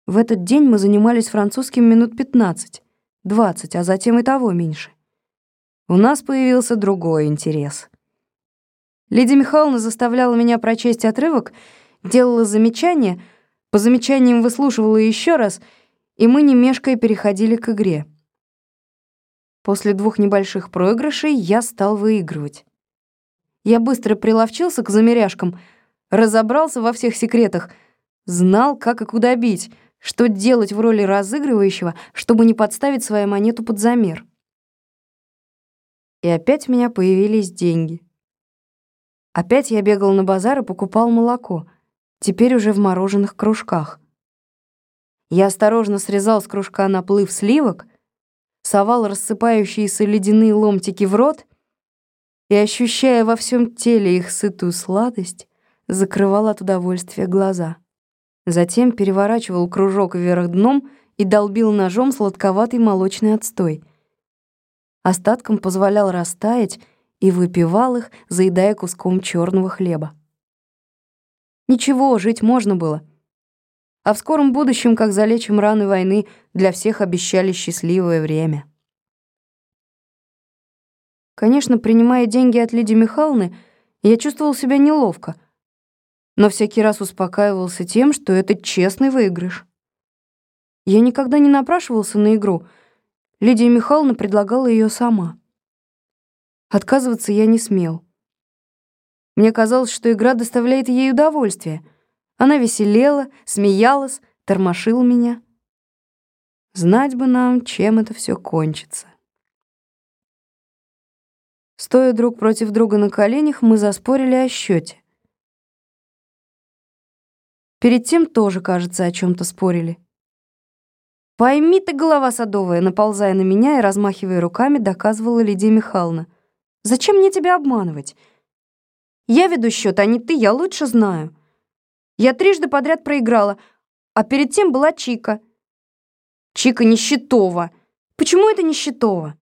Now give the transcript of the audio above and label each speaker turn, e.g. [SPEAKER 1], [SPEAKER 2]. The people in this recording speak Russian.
[SPEAKER 1] В этот день мы занимались французским минут 15-20, а затем и того меньше. У нас появился другой интерес. Лидия Михайловна заставляла меня прочесть отрывок, делала замечания, по замечаниям выслушивала еще раз, и мы, не мешкая, переходили к игре. После 2 небольших проигрышей я стал выигрывать. Я быстро приловчился к замеряшкам, разобрался во всех секретах, знал, как и куда бить, что делать в роли разыгрывающего, чтобы не подставить свою монету под замер. И опять у меня появились деньги. Опять я бегал на базар и покупал молоко, теперь уже в мороженых кружках. Я осторожно срезал с кружка наплыв сливок, совал рассыпающиеся ледяные ломтики в рот и, ощущая во всем теле их сытую сладость, закрывал от удовольствия глаза. Затем переворачивал кружок вверх дном и долбил ножом сладковатый молочный отстой. Остатком позволял растаять и выпивал их, заедая куском черного хлеба. Ничего, жить можно было. А в скором будущем, как залечим раны войны, для всех обещали счастливое время. Конечно, принимая деньги от Лидии Михайловны, я чувствовал себя неловко, но всякий раз успокаивался тем, что это честный выигрыш. Я никогда не напрашивался на игру. Лидия Михайловна предлагала ее сама. Отказываться я не смел. Мне казалось, что игра доставляет ей удовольствие. Она веселела, смеялась, тормошила меня. Знать бы нам, чем это все кончится. Стоя друг против друга на коленях, мы заспорили о счете. Перед тем тоже, кажется, о чем-то спорили. «Пойми ты, голова садовая», наползая на меня и размахивая руками, доказывала Лидия Михайловна. «Зачем мне тебя обманывать? Я веду счет, а не ты, я лучше знаю. Я 3 подряд проиграла, а перед тем была Чика. Чика Нищетова. Почему это Нищетова?»